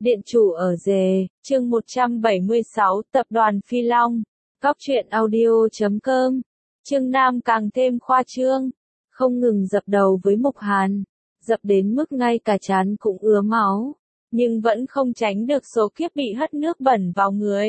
Điện chủ ở rề, chương 176, tập đoàn Phi Long, Cóc truyện audio.com, chương Nam càng thêm khoa trương, không ngừng dập đầu với Mục Hàn, dập đến mức ngay cả trán cũng ứa máu, nhưng vẫn không tránh được số kiếp bị hất nước bẩn vào người.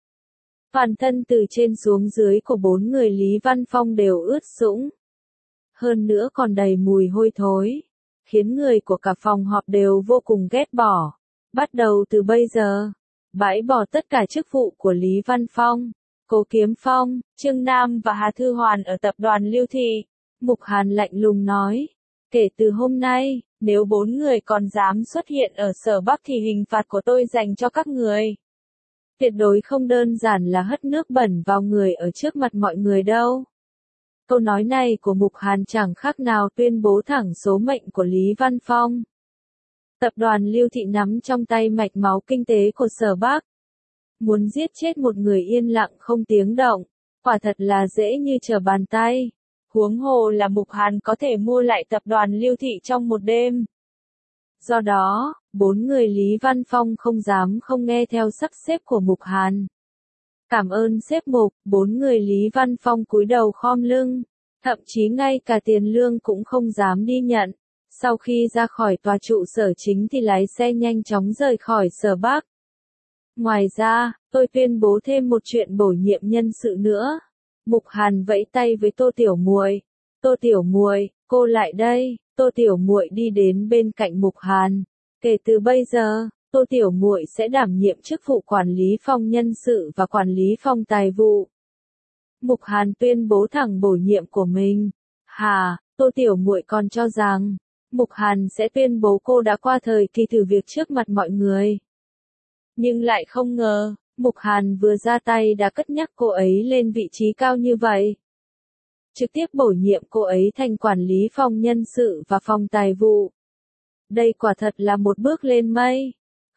Toàn thân từ trên xuống dưới của 4 người Lý Văn Phong đều ướt sũng. Hơn nữa còn đầy mùi hôi thối, khiến người của cả phòng họp đều vô cùng ghét bỏ. Bắt đầu từ bây giờ, bãi bỏ tất cả chức vụ của Lý Văn Phong, Cố Kiếm Phong, Trương Nam và Hà Thư Hoàn ở tập đoàn Lưu Thị. Mục Hàn lạnh lùng nói, kể từ hôm nay, nếu 4 người còn dám xuất hiện ở Sở Bắc thì hình phạt của tôi dành cho các người. Tuyệt đối không đơn giản là hất nước bẩn vào người ở trước mặt mọi người đâu. Câu nói này của Mục Hàn chẳng khác nào tuyên bố thẳng số mệnh của Lý Văn Phong. Tập đoàn Lưu Thị nắm trong tay mạch máu kinh tế của Sở Bắc. Muốn giết chết một người yên lặng không tiếng động, quả thật là dễ như trở bàn tay. Huống hồ là Mục Hàn có thể mua lại tập đoàn Lưu Thị trong một đêm. Do đó, 4 người Lý Văn Phong không dám không nghe theo sắp xếp của Mục Hàn. Cảm ơn sếp Mục, 4 người Lý Văn Phong cúi đầu khom lưng, thậm chí ngay cả tiền lương cũng không dám đi nhận. Sau khi ra khỏi tòa trụ sở chính thì lái xe nhanh chóng rời khỏi Sở Bắc. Ngoài ra, tôi tuyên bố thêm một chuyện bổ nhiệm nhân sự nữa. Mục Hàn vẫy tay với Tô Tiểu Muội. Tô Tiểu Muội, cô lại đây. Tô Tiểu Muội đi đến bên cạnh Mục Hàn. Kể từ bây giờ, Tô Tiểu Muội sẽ đảm nhiệm chức vụ quản lý phòng nhân sự và quản lý phòng tài vụ. Mục Hàn tuyên bố thẳng bổ nhiệm của mình. Hà, Tô Tiểu Muội còn cho rằng Mục Hàn sẽ tuyên bố cô đã qua thời kỳ thử việc trước mặt mọi người. Nhưng lại không ngờ, Mục Hàn vừa ra tay đã cất nhắc cô ấy lên vị trí cao như vậy. Trực tiếp bổ nhiệm cô ấy thành quản lý phòng nhân sự và phòng tài vụ. Đây quả thật là một bước lên mây.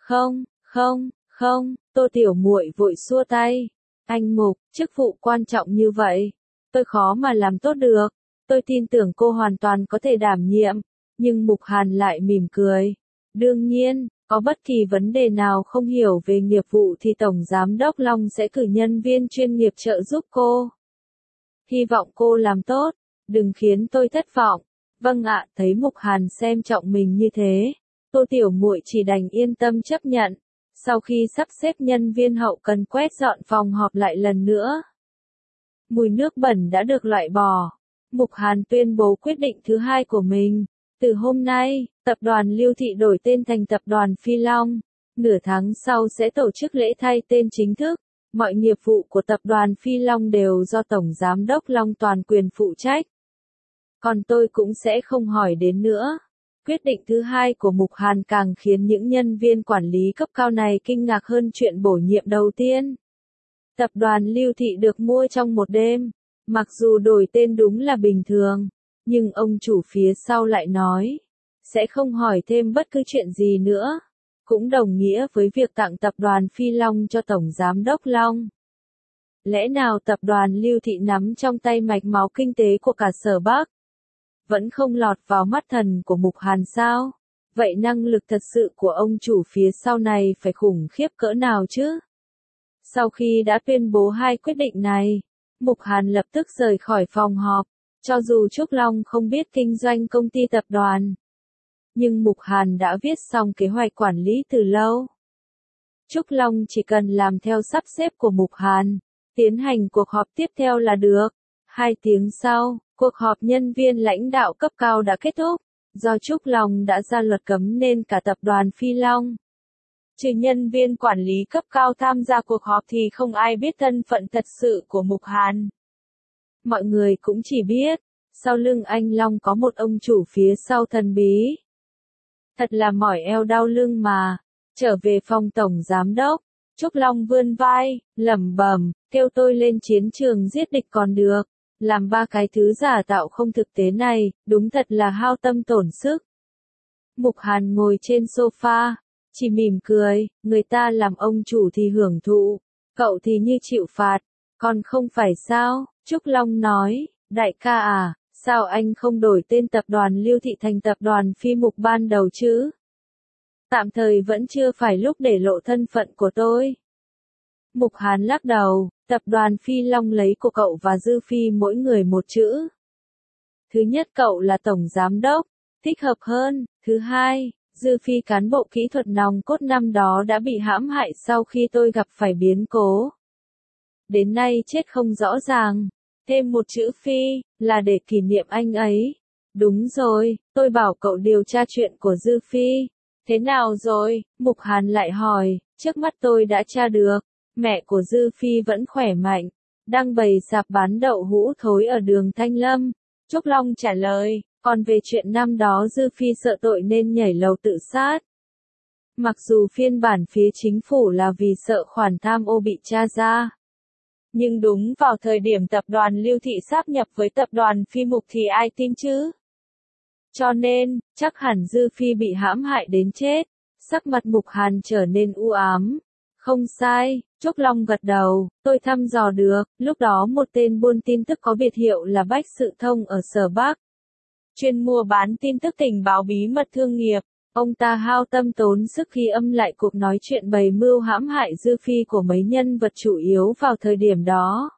Không, Tô Tiểu Muội vội xua tay. Anh Mục, chức vụ quan trọng như vậy, tôi khó mà làm tốt được. Tôi tin tưởng cô hoàn toàn có thể đảm nhiệm. Nhưng Mục Hàn lại mỉm cười. Đương nhiên, có bất kỳ vấn đề nào không hiểu về nghiệp vụ thì Tổng Giám đốc Long sẽ cử nhân viên chuyên nghiệp trợ giúp cô. Hy vọng cô làm tốt, đừng khiến tôi thất vọng. Vâng ạ, thấy Mục Hàn xem trọng mình như thế, Tô Tiểu Muội chỉ đành yên tâm chấp nhận. Sau khi sắp xếp nhân viên hậu cần quét dọn phòng họp lại lần nữa, mùi nước bẩn đã được loại bỏ. Mục Hàn tuyên bố quyết định thứ hai của mình. Từ hôm nay, tập đoàn Lưu Thị đổi tên thành tập đoàn Phi Long. Nửa tháng sau sẽ tổ chức lễ thay tên chính thức. Mọi nghiệp vụ của tập đoàn Phi Long đều do Tổng Giám đốc Long toàn quyền phụ trách. Còn tôi cũng sẽ không hỏi đến nữa. Quyết định thứ hai của Mục Hàn càng khiến những nhân viên quản lý cấp cao này kinh ngạc hơn chuyện bổ nhiệm đầu tiên. Tập đoàn Lưu Thị được mua trong một đêm. Mặc dù đổi tên đúng là bình thường, nhưng ông chủ phía sau lại nói, sẽ không hỏi thêm bất cứ chuyện gì nữa. Cũng đồng nghĩa với việc tặng tập đoàn Phi Long cho Tổng Giám đốc Long. Lẽ nào tập đoàn Lưu Thị nắm trong tay mạch máu kinh tế của cả Sở Bắc vẫn không lọt vào mắt thần của Mục Hàn sao? Vậy năng lực thật sự của ông chủ phía sau này phải khủng khiếp cỡ nào chứ? Sau khi đã tuyên bố hai quyết định này, Mục Hàn lập tức rời khỏi phòng họp. Cho dù Trúc Long không biết kinh doanh công ty tập đoàn, nhưng Mục Hàn đã viết xong kế hoạch quản lý từ lâu. Trúc Long chỉ cần làm theo sắp xếp của Mục Hàn, tiến hành cuộc họp tiếp theo là được. 2 tiếng sau, cuộc họp nhân viên lãnh đạo cấp cao đã kết thúc. Do Trúc Long đã ra luật cấm nên cả tập đoàn Phi Long, trừ nhân viên quản lý cấp cao tham gia cuộc họp thì không ai biết thân phận thật sự của Mục Hàn. Mọi người cũng chỉ biết, sau lưng anh Long có một ông chủ phía sau thần bí. Thật là mỏi eo đau lưng mà. Trở về phòng Tổng Giám đốc, Trúc Long vươn vai, lẩm bẩm, kêu tôi lên chiến trường giết địch còn được. Làm 3 cái thứ giả tạo không thực tế này, đúng thật là hao tâm tổn sức. Mục Hàn ngồi trên sofa, chỉ mỉm cười, người ta làm ông chủ thì hưởng thụ, cậu thì như chịu phạt, còn không phải sao? Trúc Long nói, đại ca à, sao anh không đổi tên tập đoàn Lưu Thị thành tập đoàn Phi Mục ban đầu chứ? Tạm thời vẫn chưa phải lúc để lộ thân phận của tôi. Mục Hàn lắc đầu, tập đoàn Phi Long lấy của cậu và Dư Phi mỗi người một chữ. Thứ nhất cậu là tổng giám đốc, thích hợp hơn. Thứ hai, Dư Phi cán bộ kỹ thuật nòng cốt năm đó đã bị hãm hại sau khi tôi gặp phải biến cố. Đến nay chết không rõ ràng. Thêm một chữ Phi, là để kỷ niệm anh ấy. Đúng rồi, tôi bảo cậu điều tra chuyện của Dư Phi. Thế nào rồi? Mục Hàn lại hỏi, trước mắt tôi đã tra được. Mẹ của Dư Phi vẫn khỏe mạnh, đang bày sạp bán đậu hũ thối ở đường Thanh Lâm. Trúc Long trả lời, còn về chuyện năm đó Dư Phi sợ tội nên nhảy lầu tự sát. Mặc dù phiên bản phía chính phủ là vì sợ khoản tham ô bị tra ra. Nhưng đúng vào thời điểm tập đoàn Lưu Thị sáp nhập với tập đoàn Phi Mục thì ai tin chứ? Cho nên, chắc hẳn Dư Phi bị hãm hại đến chết. Sắc mặt Mục Hàn trở nên u ám. Không sai, Trúc Long gật đầu, tôi thăm dò được, lúc đó một tên buôn tin tức có biệt hiệu là Bách Sự Thông ở Sở Bắc. Chuyên mua bán tin tức tình báo bí mật thương nghiệp, ông ta hao tâm tốn sức khi âm lại cuộc nói chuyện bày mưu hãm hại Dư Phi của mấy nhân vật chủ yếu vào thời điểm đó.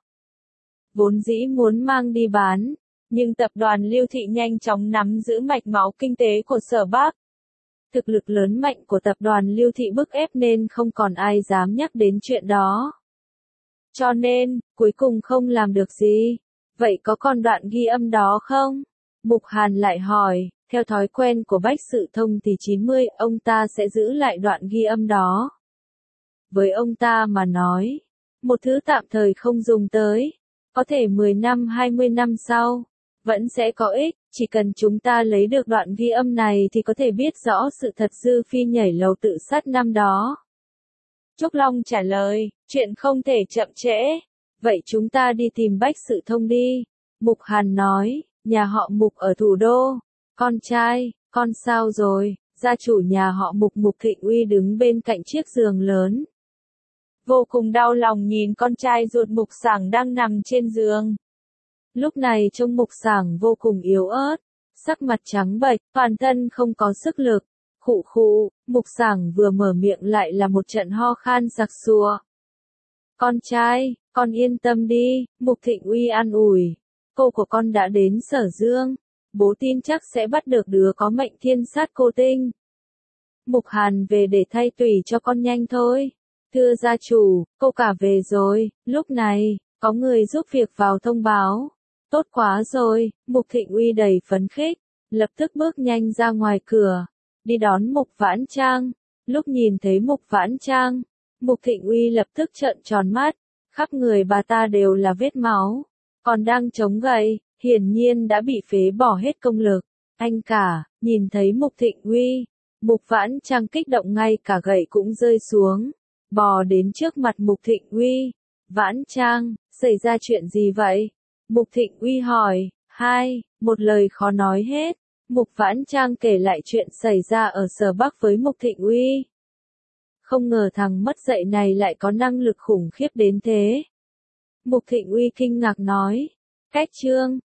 Vốn dĩ muốn mang đi bán, nhưng tập đoàn Lưu Thị nhanh chóng nắm giữ mạch máu kinh tế của Sở Bắc. Thực lực lớn mạnh của tập đoàn Lưu Thị bức ép nên không còn ai dám nhắc đến chuyện đó. Cho nên, cuối cùng không làm được gì. Vậy có còn đoạn ghi âm đó không? Mục Hàn lại hỏi, theo thói quen của Bách Sự Thông thì 90 ông ta sẽ giữ lại đoạn ghi âm đó. Với ông ta mà nói, một thứ tạm thời không dùng tới, có thể 10 năm 20 năm sau, vẫn sẽ có ích, chỉ cần chúng ta lấy được đoạn ghi âm này thì có thể biết rõ sự thật Dư Phi nhảy lầu tự sát năm đó. Trúc Long trả lời, chuyện không thể chậm trễ. Vậy chúng ta đi tìm Bách Sự Thông đi. Mục Hàn nói, nhà họ Mục ở thủ đô. Con trai, con sao rồi? Gia chủ nhà họ Mục Mục Thịnh Uy đứng bên cạnh chiếc giường lớn. Vô cùng đau lòng nhìn con trai ruột Mục Sảng đang nằm trên giường. Lúc này trông Mục Sảng vô cùng yếu ớt, sắc mặt trắng bệch, toàn thân không có sức lực. Khụ khụ, Mục Sảng vừa mở miệng lại là một trận ho khan sặc sụa. Con trai, con yên tâm đi, Mục Thịnh Uy an ủi. Cô của con đã đến Sở Dương. Bố tin chắc sẽ bắt được đứa có mệnh thiên sát cô tinh. Mục Hàn về để thay tùy cho con nhanh thôi. Thưa gia chủ, cô cả về rồi. Lúc này, có người giúp việc vào thông báo. Tốt quá rồi, Mục Thịnh Uy đầy phấn khích. Lập tức bước nhanh ra ngoài cửa. Đi đón Mục Vãn Trang. Lúc nhìn thấy Mục Vãn Trang, Mục Thịnh Uy lập tức trợn tròn mắt. Khắp người bà ta đều là vết máu. Còn đang chống gậy, hiển nhiên đã bị phế bỏ hết công lực. Anh cả, nhìn thấy Mục Thịnh Uy, Mục Vãn Trang kích động ngay cả gậy cũng rơi xuống. Bò đến trước mặt Mục Thịnh Uy. Vãn Trang, xảy ra chuyện gì vậy? Mục Thịnh Uy hỏi. Một lời khó nói hết. Mục Vãn Trang kể lại chuyện xảy ra ở Sở Bắc với Mục Thịnh Uy. Không ngờ thằng mất dạy này lại có năng lực khủng khiếp đến thế. Mục Thịnh Uy kinh ngạc nói. Cách chương